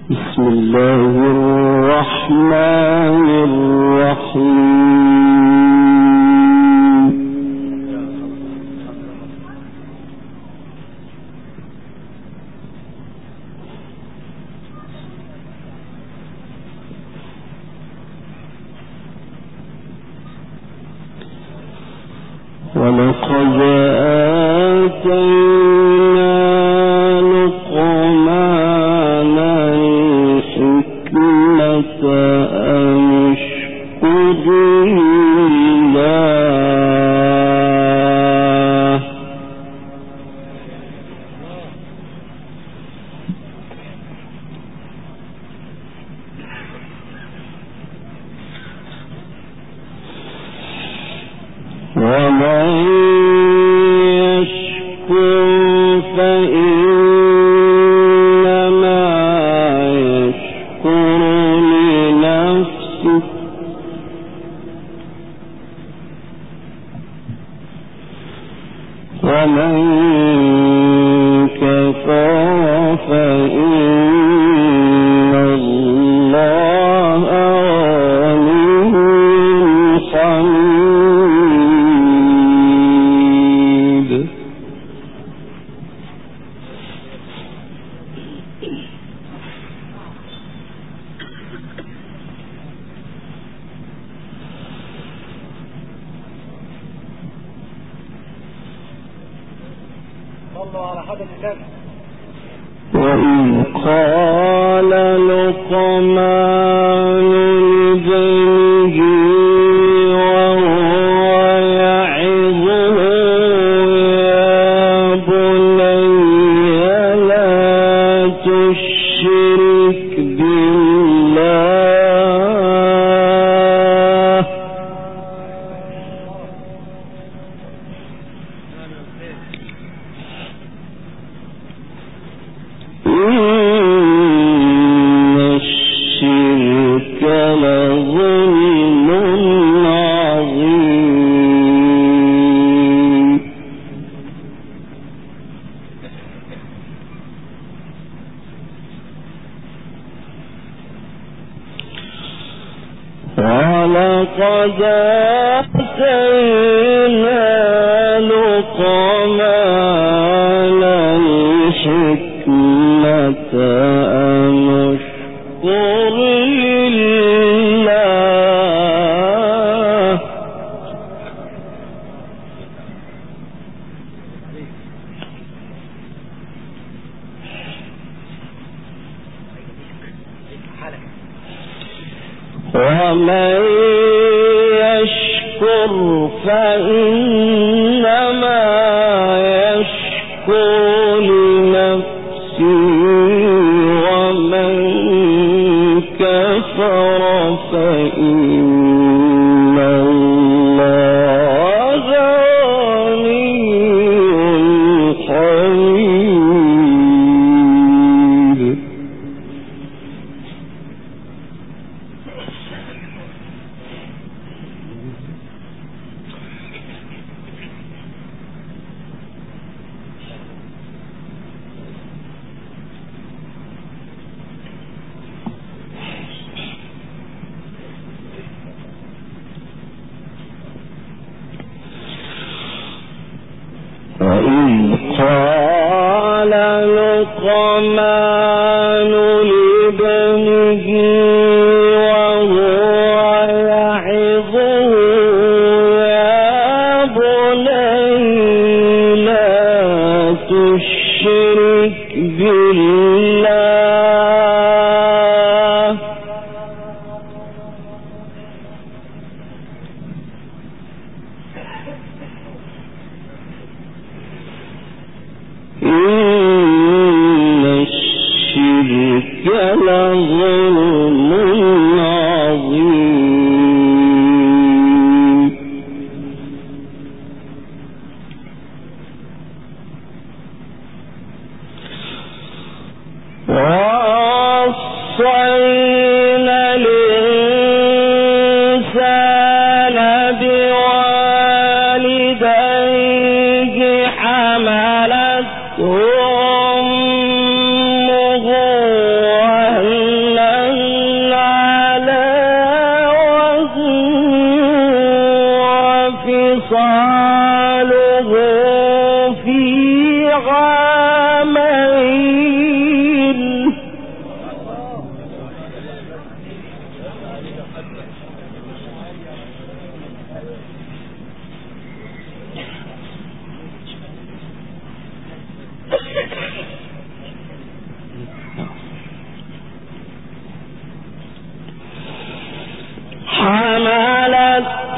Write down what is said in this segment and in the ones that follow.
بسم الله الرحمن الرحيم. ولقد آتينا لقمان الحكمة أن اشكر لله ومن يشكر فإنما يشكر لنفسه ومن كفر فإن الله غني حميد. وإذ قال لقمان لابنه وهو يعظه يا بني لا تشرك بالله إن الشرك لظلم عظيم. ولقد آتينا لقمان الحكمة أن اشكر لله ومن يشكر فإنما يشكر لنفسه ومن كفر فإن الله غني حميد. وإذ قال لقمان لابنه وهو يعظه يا بني لا تشرك بالله إن الشرك لظلم عظيم. ووصينا الإنسان بوالديه حملته أمه وهنا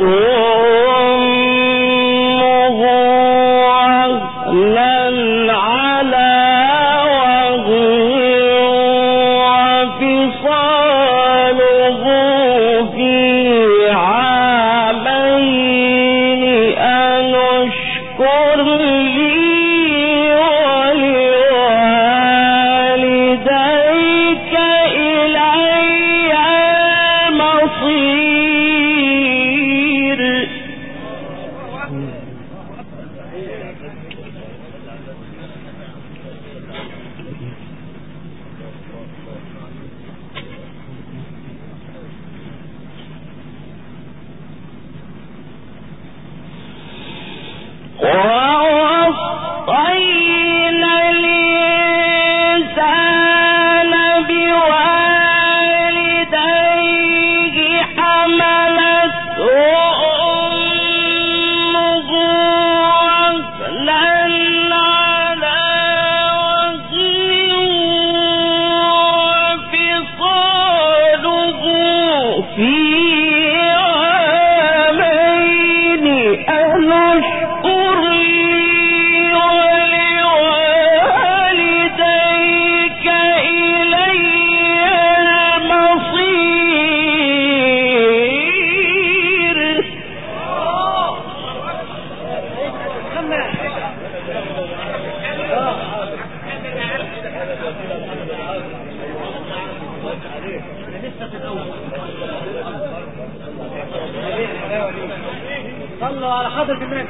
صلوا على حضرة النبي.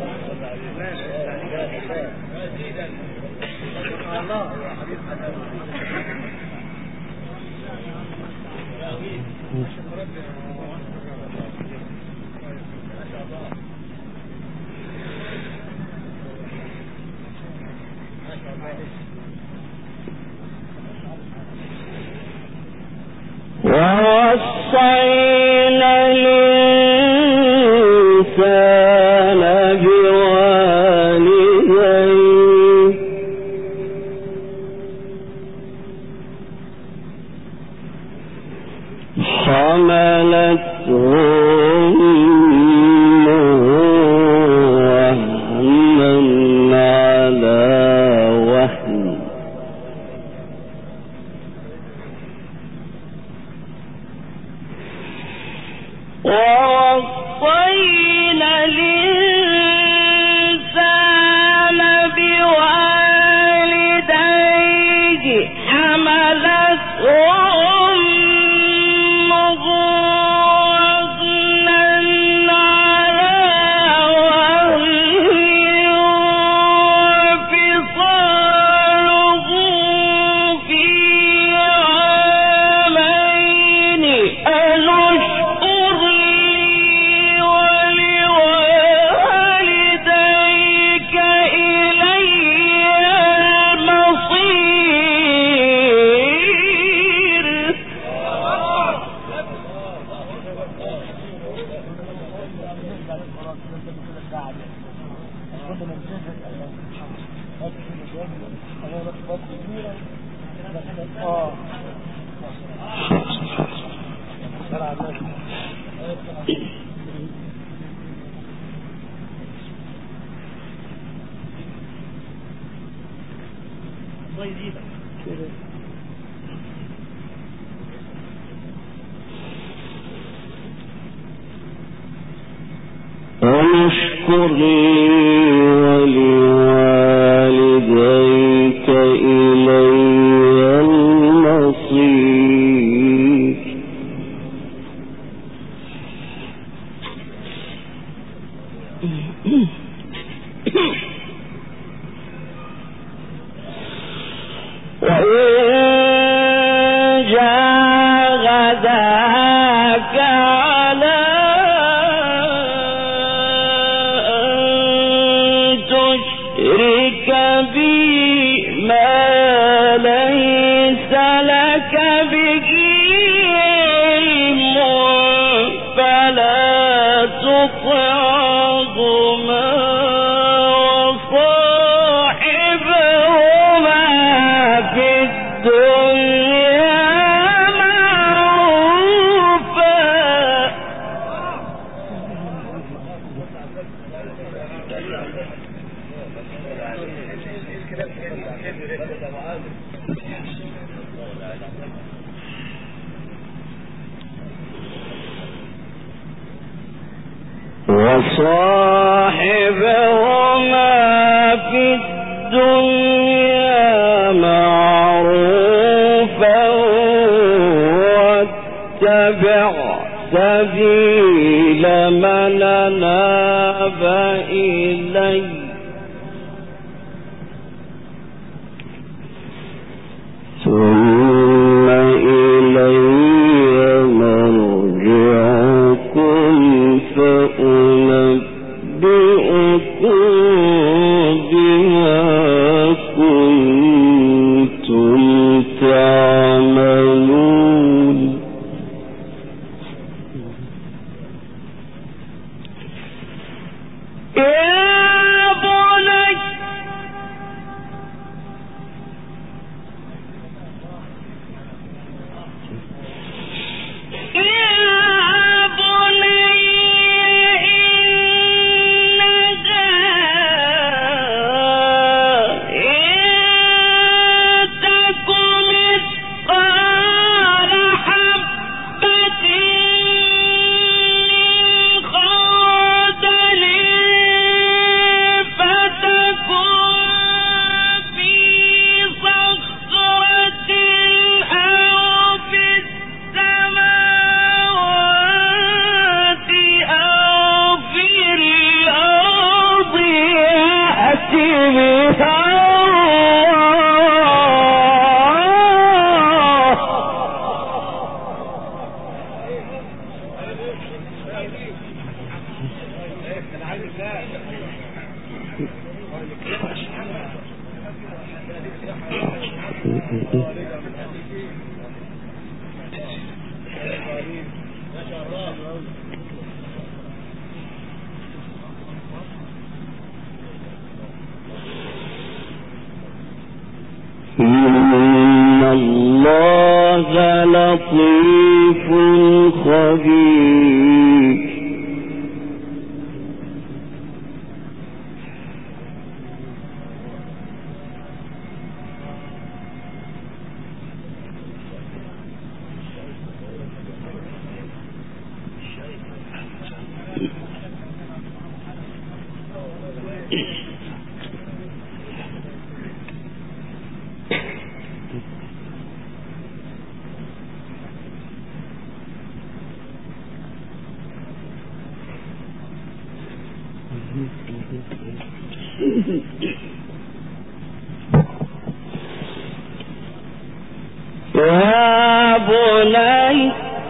الله يا حبيب ووصينا الإنسان بوالديه حملته أمه وهنا على وهن ووصينا الإنسان بوالديه حملته أمه وهنا على وهن وفصاله في عامين أن اشكر لي ولوالديك إلي المصير. أن اشكر لي ولوالديك إلي المصير. وإن جاهداك على تشرك بي ما ليس لك به وصاحبهما في الدنيا معروفا واتبع سبيل من أناب إلي ثم إلي مرجعكم فأنبئكم بما كنتم تعملون إن الله لطيف خبير يا بني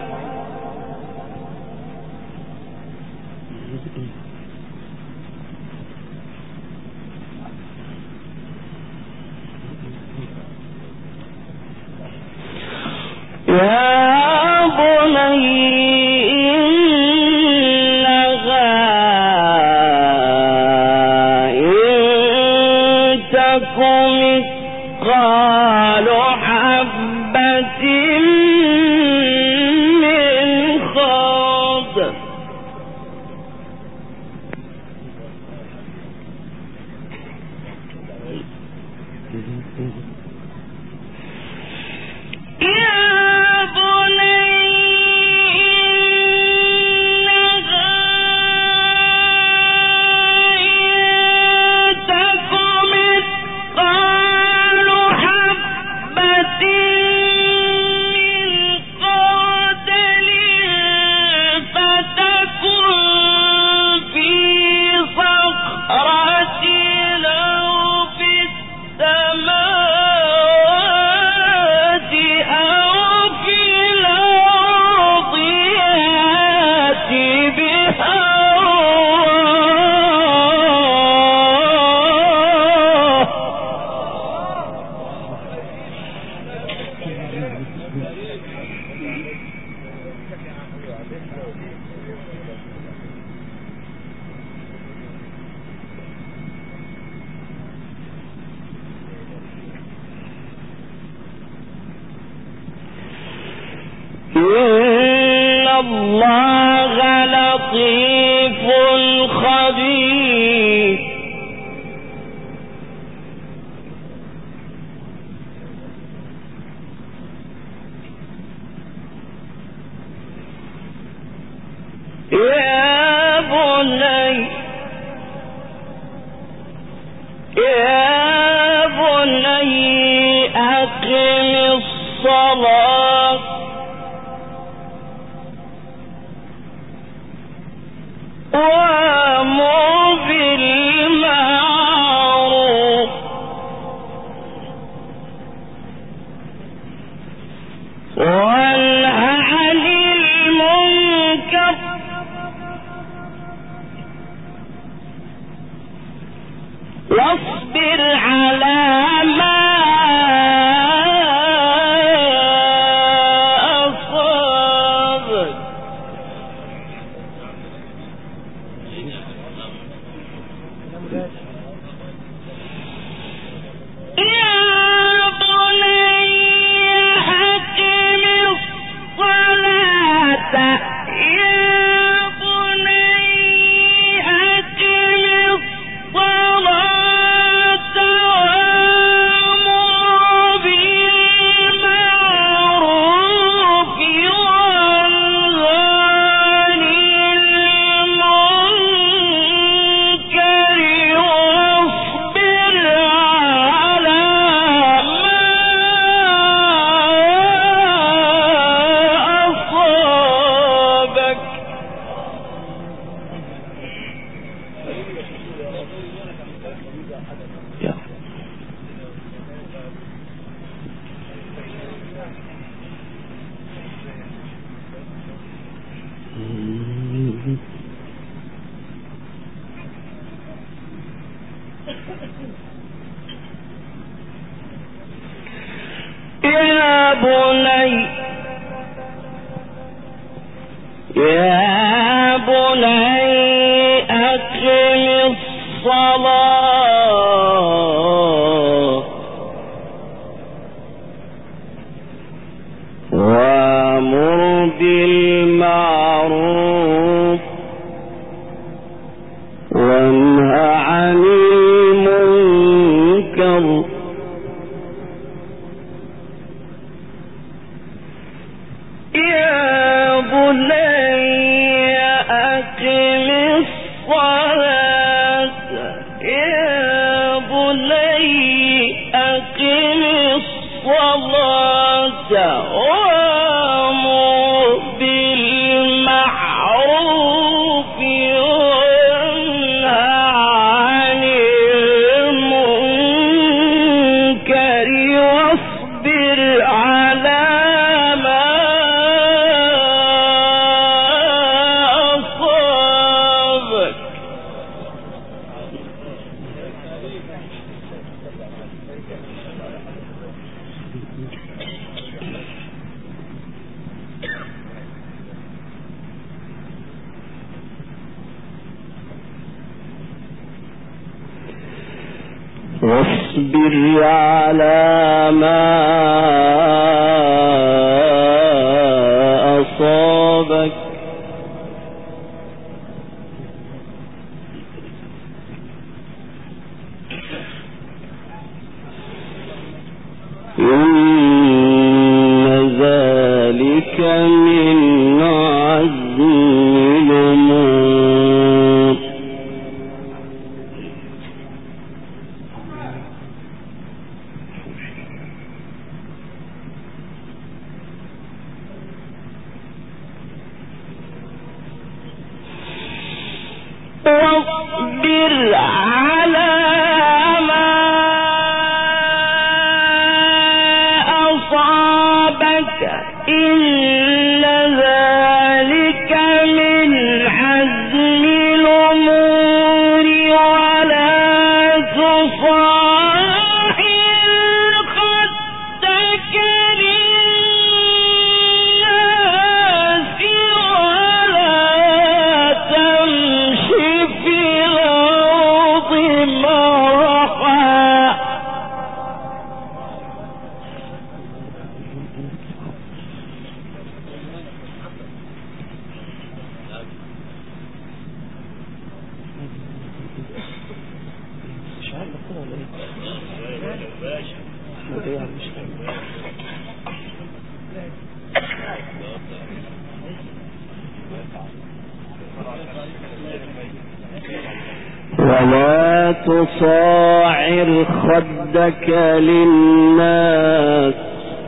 إن الله لطيف خبير يا بني وانه عن المنكر واصبر على ما أصابك يا بني أقم الصلاة وأمر بالمعروف وانه عن المنكر يا بني أقم الصلاة يا بني أقم الصلاة وأمر بالمعروف وانه عن المنكر واصبر على واصبر على ما أصابك إن ذلك من عزم الأمور واصبر على ما أصابك إن ذلك من حزم الأمور ولا تصاحر خدك للناس ولا تمش في الأرض مرحا ولا تصاعر خدك للناس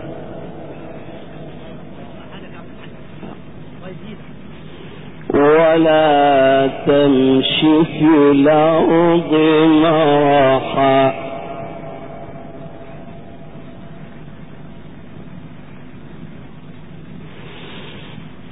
ولا تمش في الأرض مرحا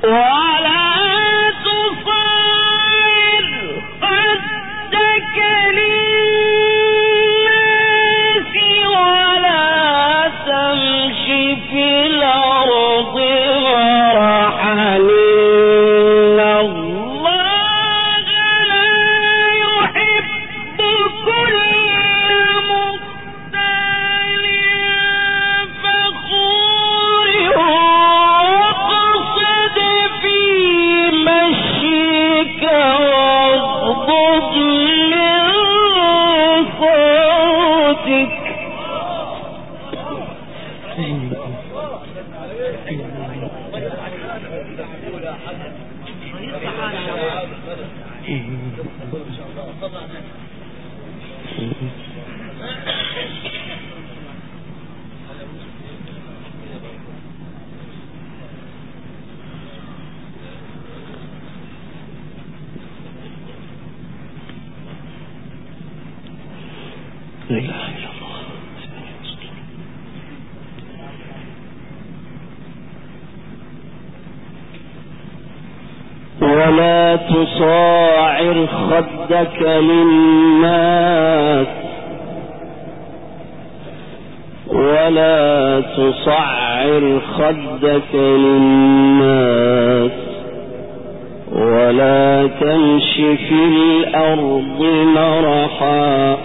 ولا تصاعر خدك للناس ولا تصعر خدك للناس ولا تمش في الأرض مرحا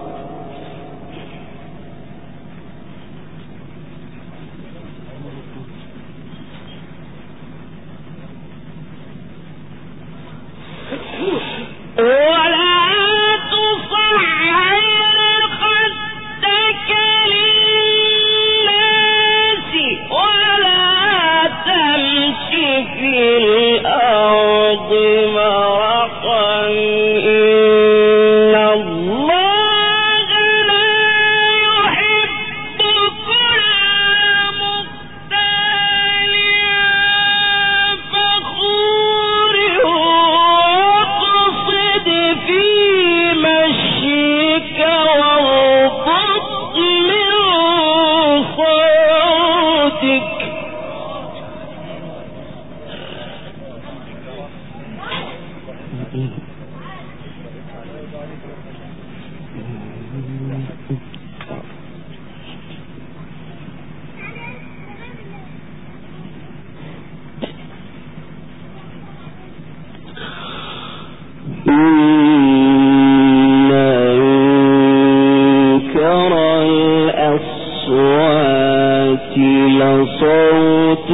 لصوت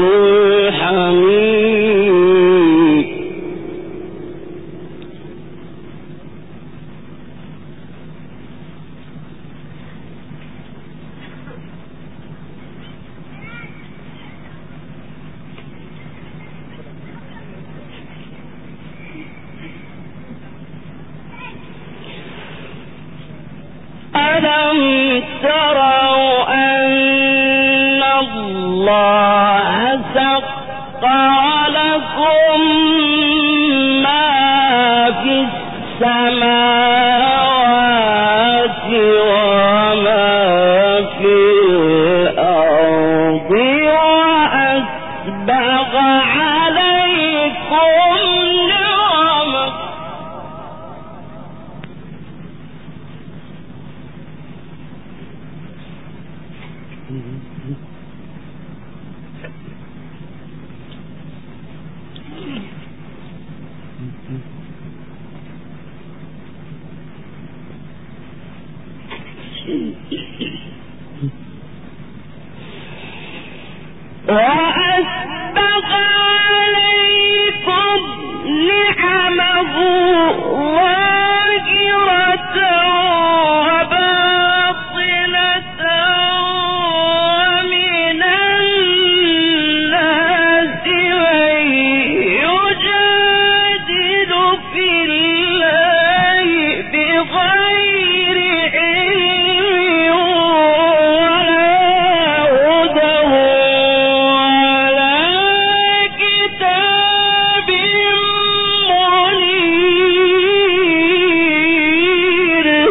الحميد ألم تروا أن الله سخر لكم ما في السماوات وما في الأرض وأسبغ عليكم نعمه وأسبغ عليكم نعمه ظاهرة وباطنة ومن الناس من يجادل في الله بغير علم ولا هدى ولا كتاب منير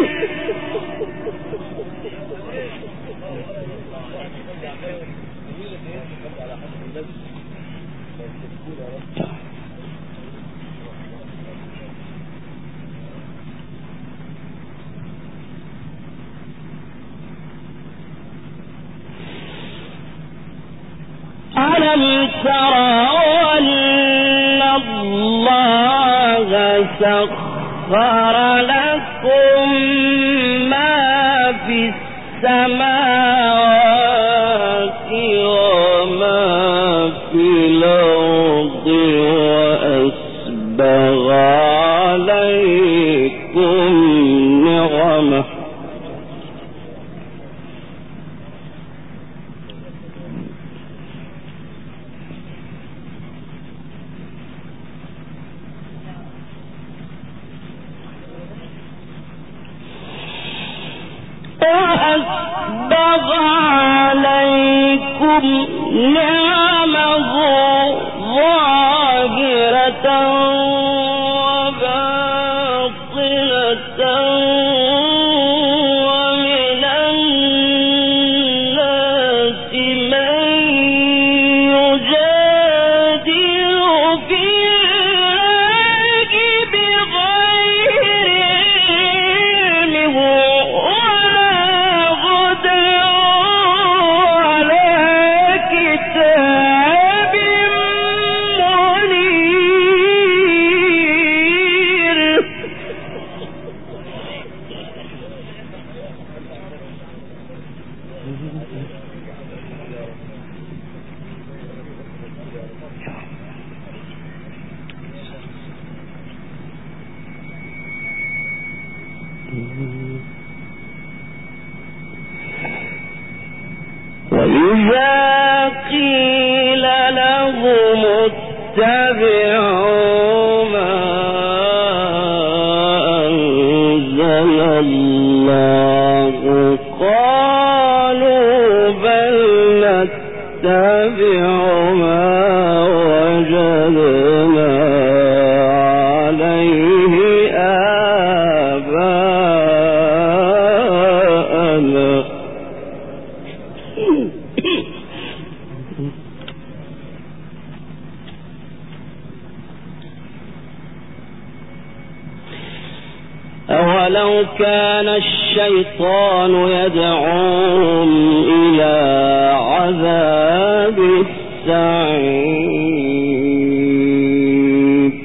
ألم تروا أن الله سخر لكم ما في السماوات وما في الأرض وأسبغ عليكم نعمه وأسبغ عليكم نعمه ظاهرة وباطنة ومن الناس من يجادل في الله بغير علم وإذا قيل لهم اتبعوا ما أنزل الله قالوا بل نتبع ما وجدنا عليه آباءنا أولو كان الشيطان يدعوهم إلى عذاب السعير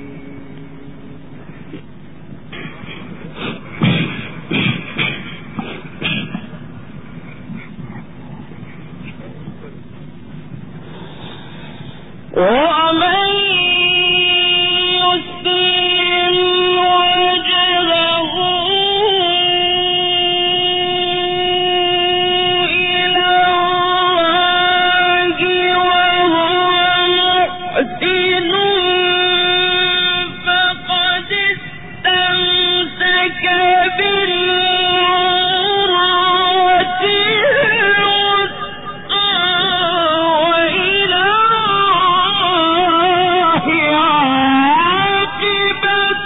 ومن يسلم وجهه إلى الله وهو محسن فقد استمسك بالعروة الوثقى وإلى الله عاقبة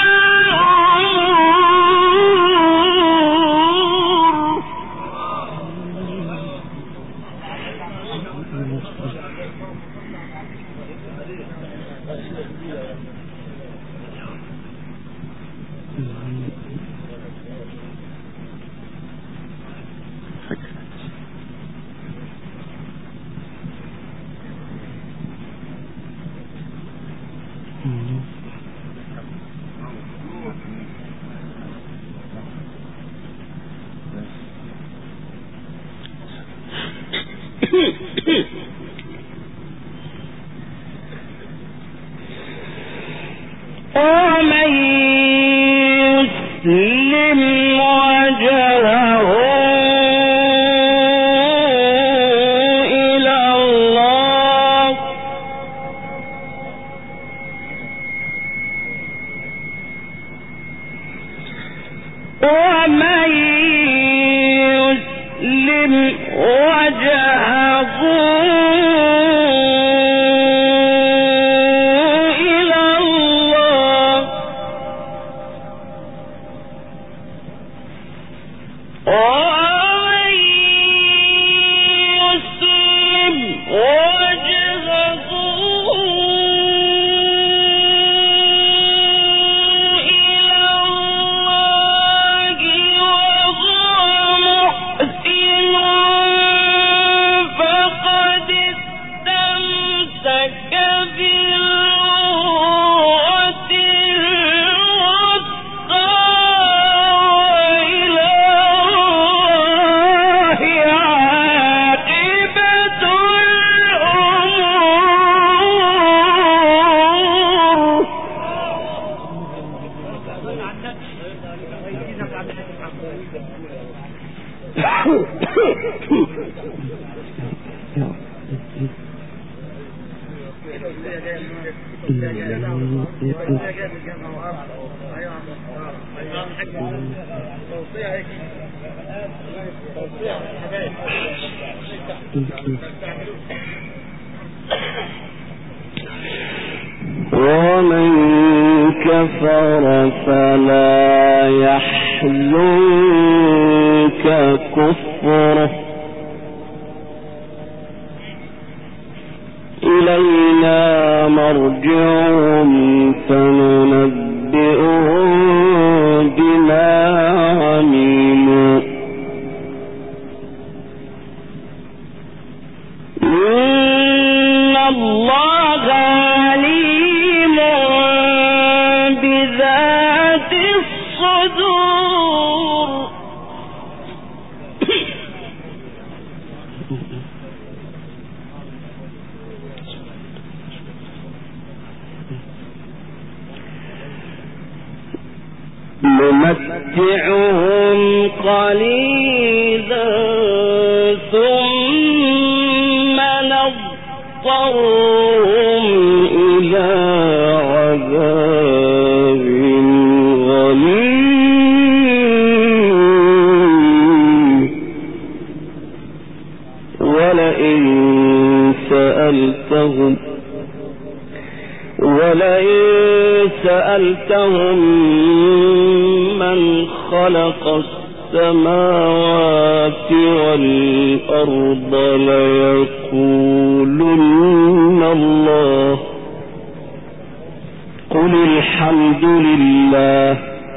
ومن يسلم وجهه إلى الله ومن يسلم وجهه إلى الله ومن كفر فلا يحزنك كفره إلينا مرجعهم فننبئهم بما عملوا إن الله عليم بذات الصدور. نمتعهم قليلا ثم نضطرهم إلى عذاب غليظ ولئن سألتهم من خلق السماوات والأرض ليقولن الله قل الحمد لله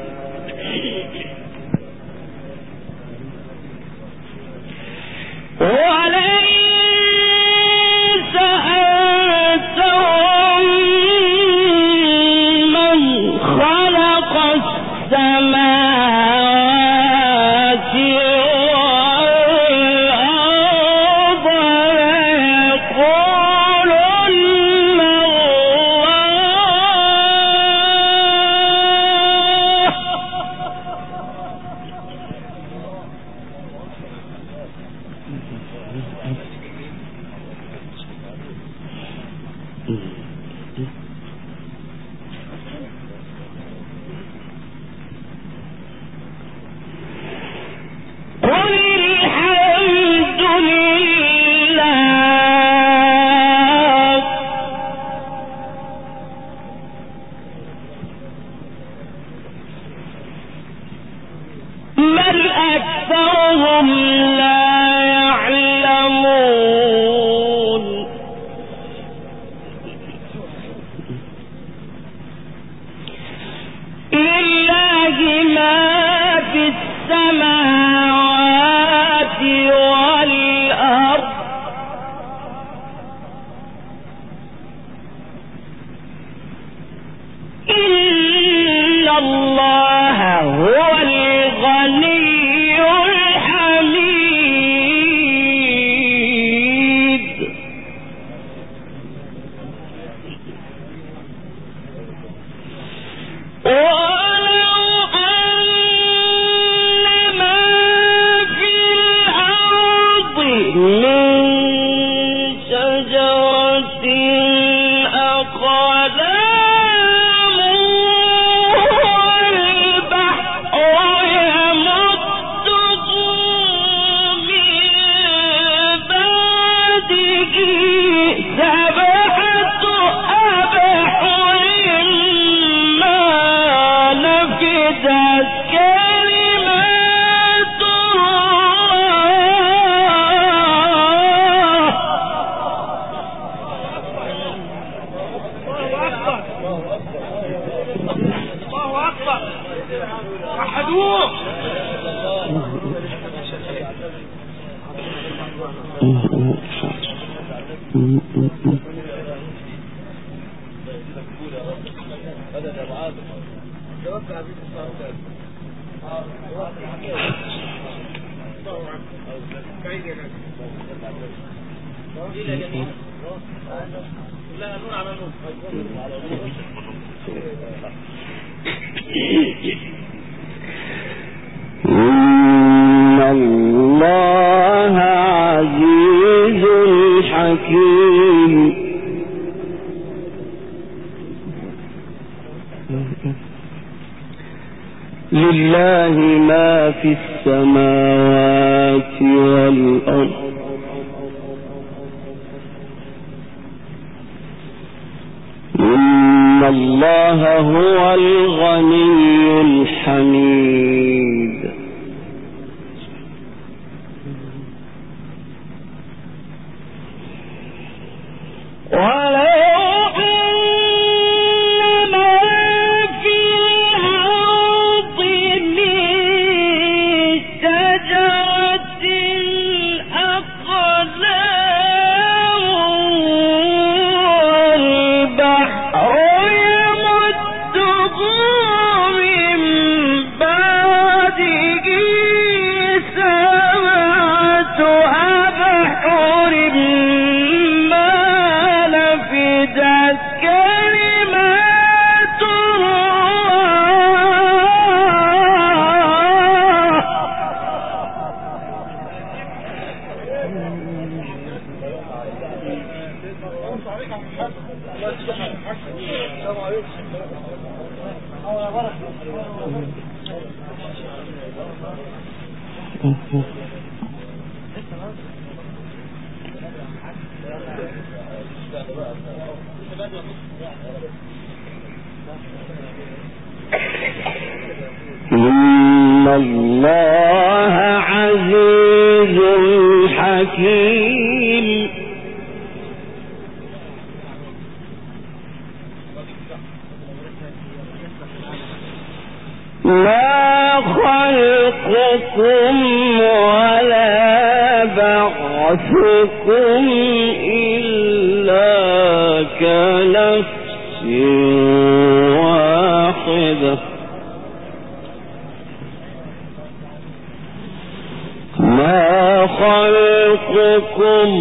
إن الله عزيز حكيم لله ما في السماوات والأرض إن الله هو الغني الحميد. إن الله عزيز حكيم. ما خلقكم ولا بعثكم إلا كنفس واحدة. ما خلقكم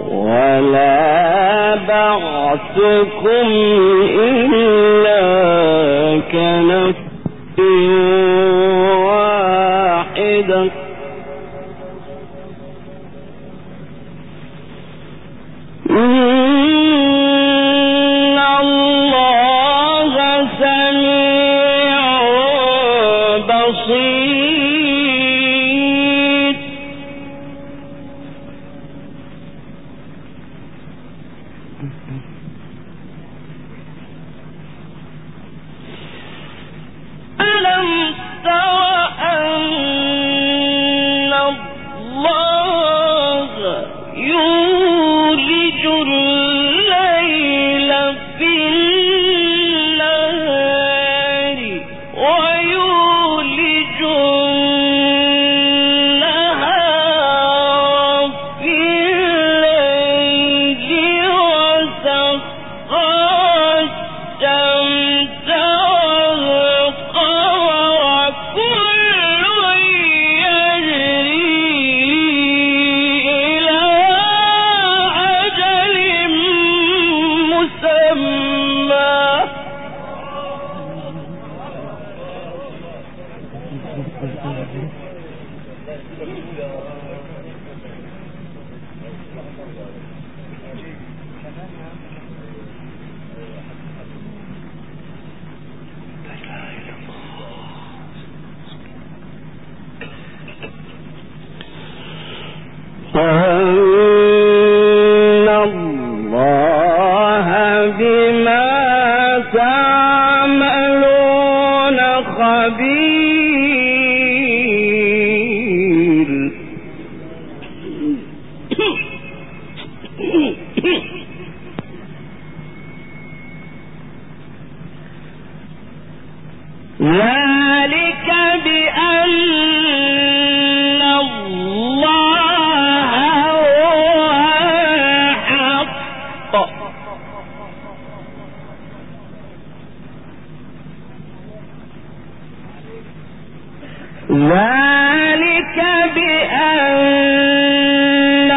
ولا بعثكم إلا كنفس واحدة. إن الله سميع بصير. ألم تر أن الله يولج الليل في النهار ويولج النهار في الليل وسخر الشمس والقمر كل يجري إلى أجل مسمى. إن الله بما تعملون خبير. ذلك بأن الله هو الحق ذلك بأن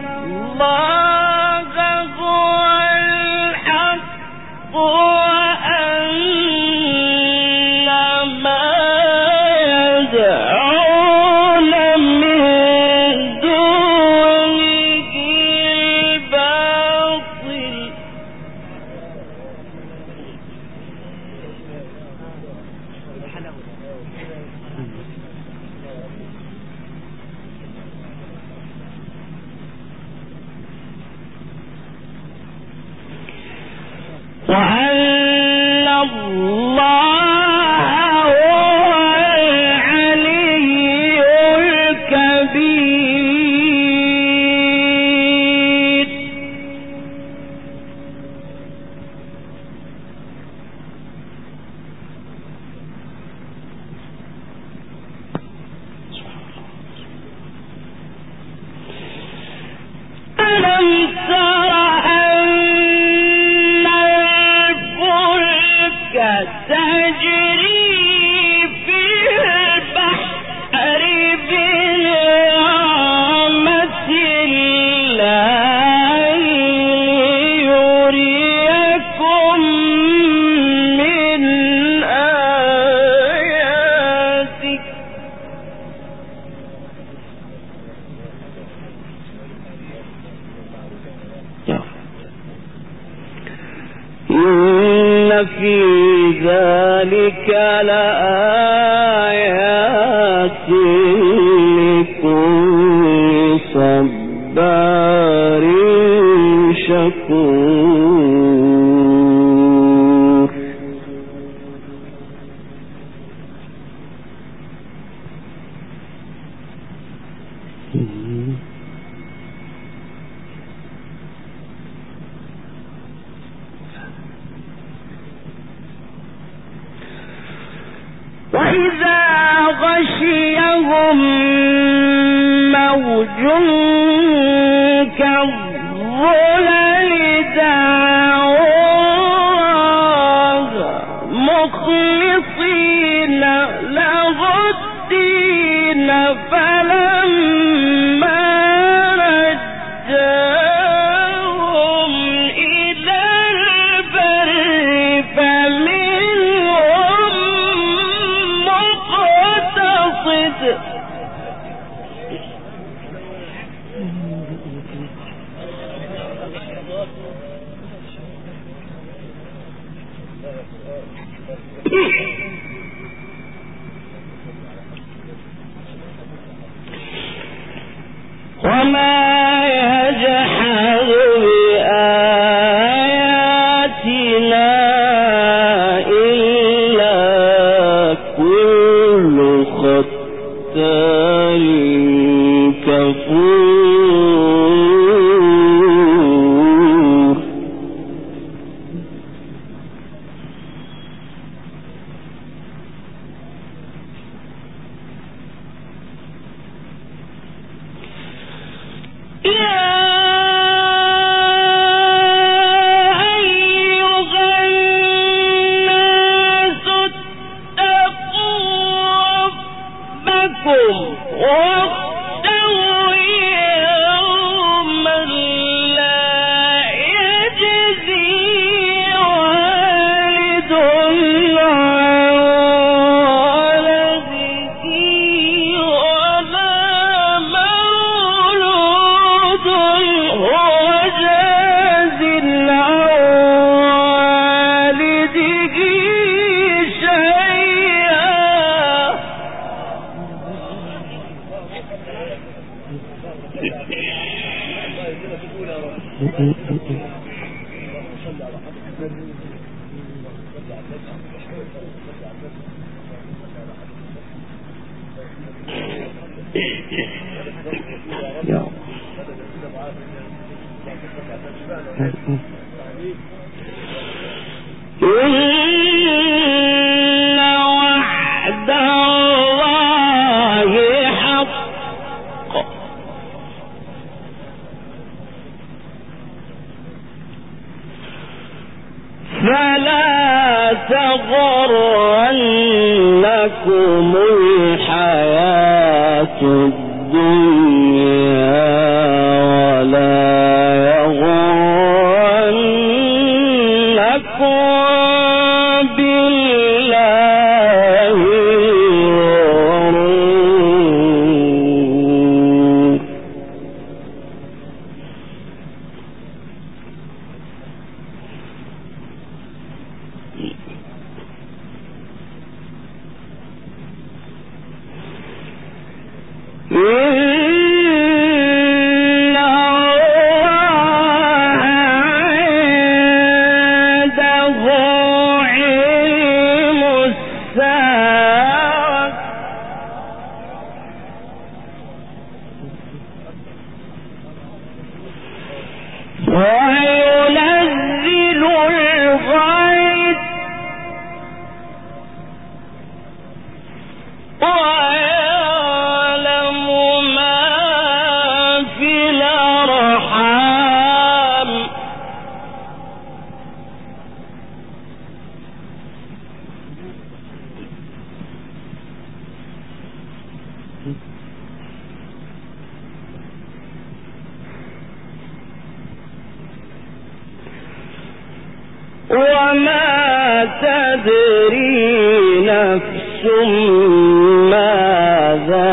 الله هو الحق وأن ما يدعون من دونه باطل. وأن الله هو العلي الكبير. ألم تر أن الفلك تجري في البحر بنعمة الله ليريكم من آياته. إن في ذلك لآيات لكل صبار شكور. وإذا غشيهم موج كالظلل دعوا مخلصين له الدين فلما نجاهم إلى البر فمنهم مقتصد وما يجحد بآياتنا إلا كل ختار كفور. إن وعد الله حق فلا تغرنكم الحياة الدنيا ولا يغرنكم بالله الغرور. إن الله عنده وما تدري نفس ماذا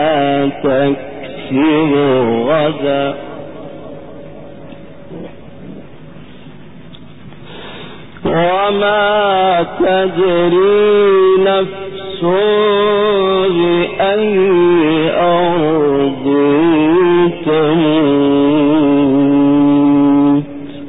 تكسب غدا وما تدري نفس بأي أرض تموت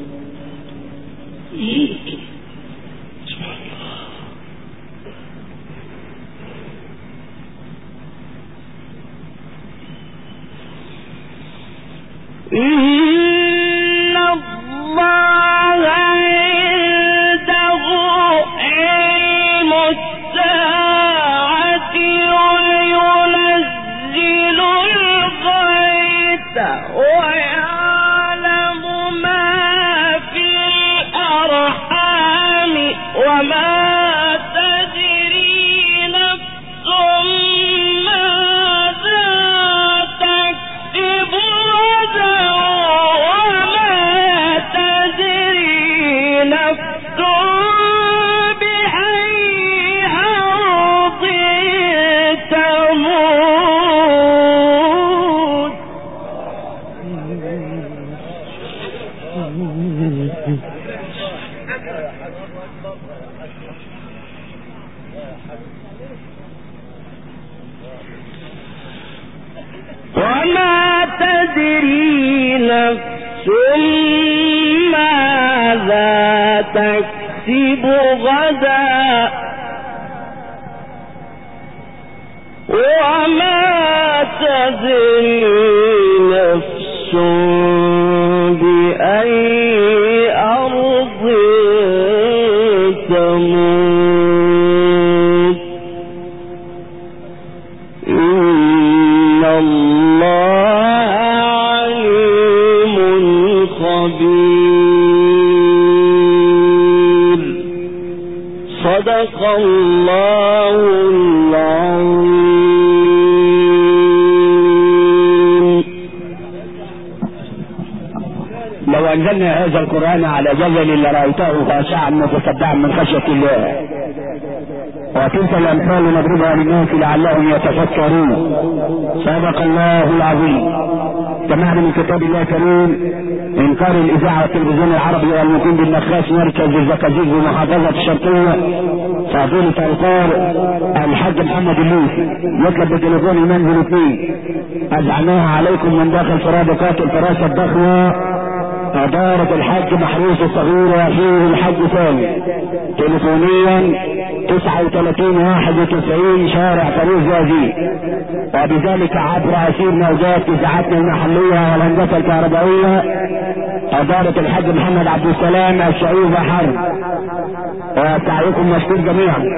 إن الله عنده علم الساعة وينزل الغيث ويعلم ما في الأرحام وما تدري نفس ماذا تكسب غدا وما تدري نفس بأي أرض تموت وما تدري نفس ماذا تكسب غدا وما تدري نفس بأي أرض تموت إن الله عليم خبير صدق الله العظيم. لو أنزلنا هذا القرآن على جبل لرأيته خاشعا متصدعا من خشية الله وتلك الأمثال نضربها للناس لعلهم يتفكرون. صدق الله العظيم. سمعنا من كتاب الله الكريم إنكار الإذاعة والتلفزيون العربي والمقيم بالنخاس مركز الزقازيق بمحافظة الشرقية فضيلة القارئ الحاج محمد اللوسي يطلب بالتليفون المنزل 2 أزعناها عليكم من داخل فرادقات الفراشة الضخمة إدارة الحج محروس الصغير وفيه الحج ثاني تليفونيا 3991 شارع فاروز زازي وبذلك عبر عسير موجات إذاعتنا المحلية والهندسة الكهربائية إدارة الحج محمد عبد السلام الشعيب حرب وسعيكم مشكور جميعا.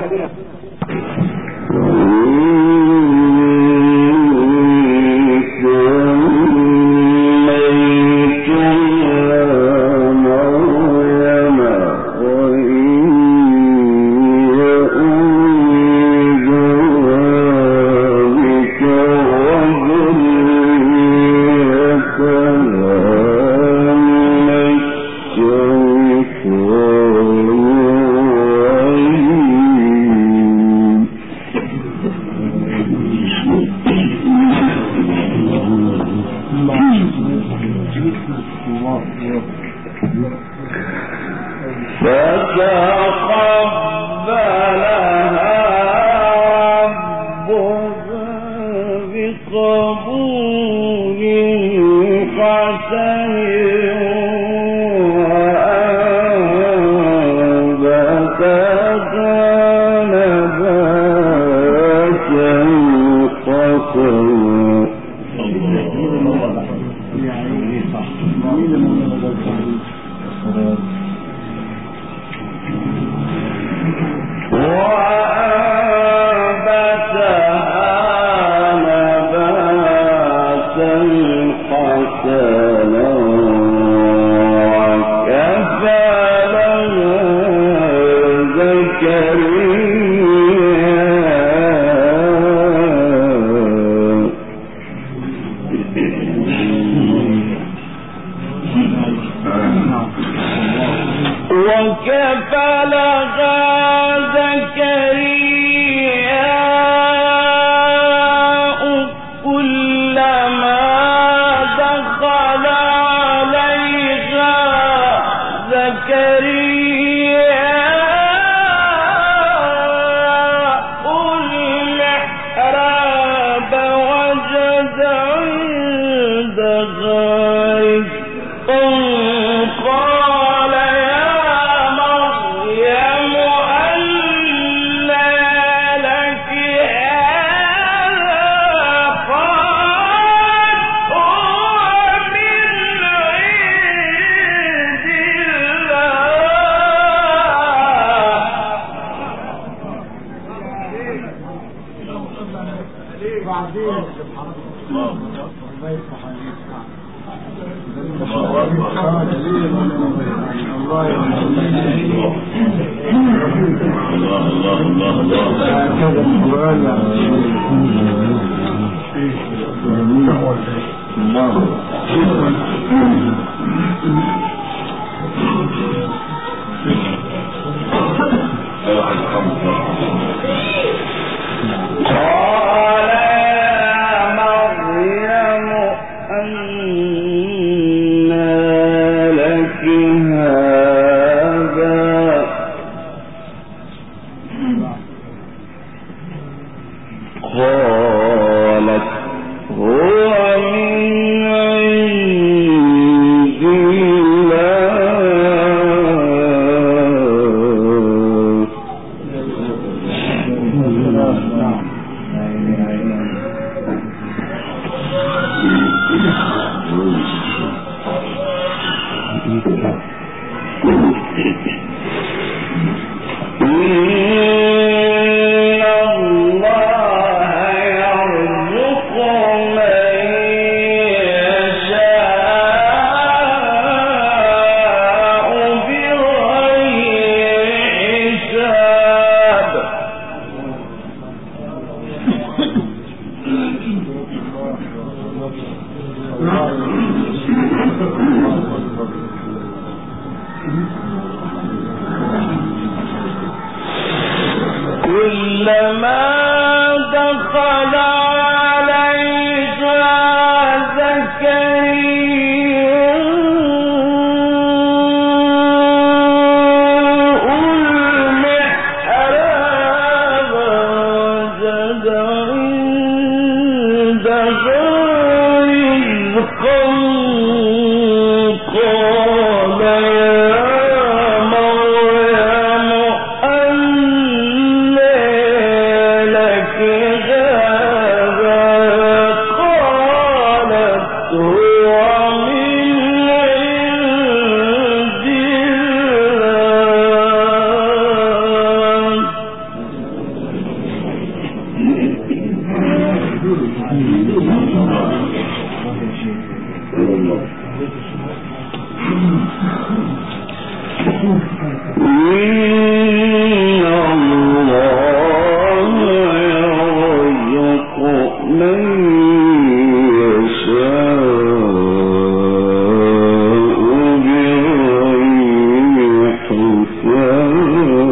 Yeah.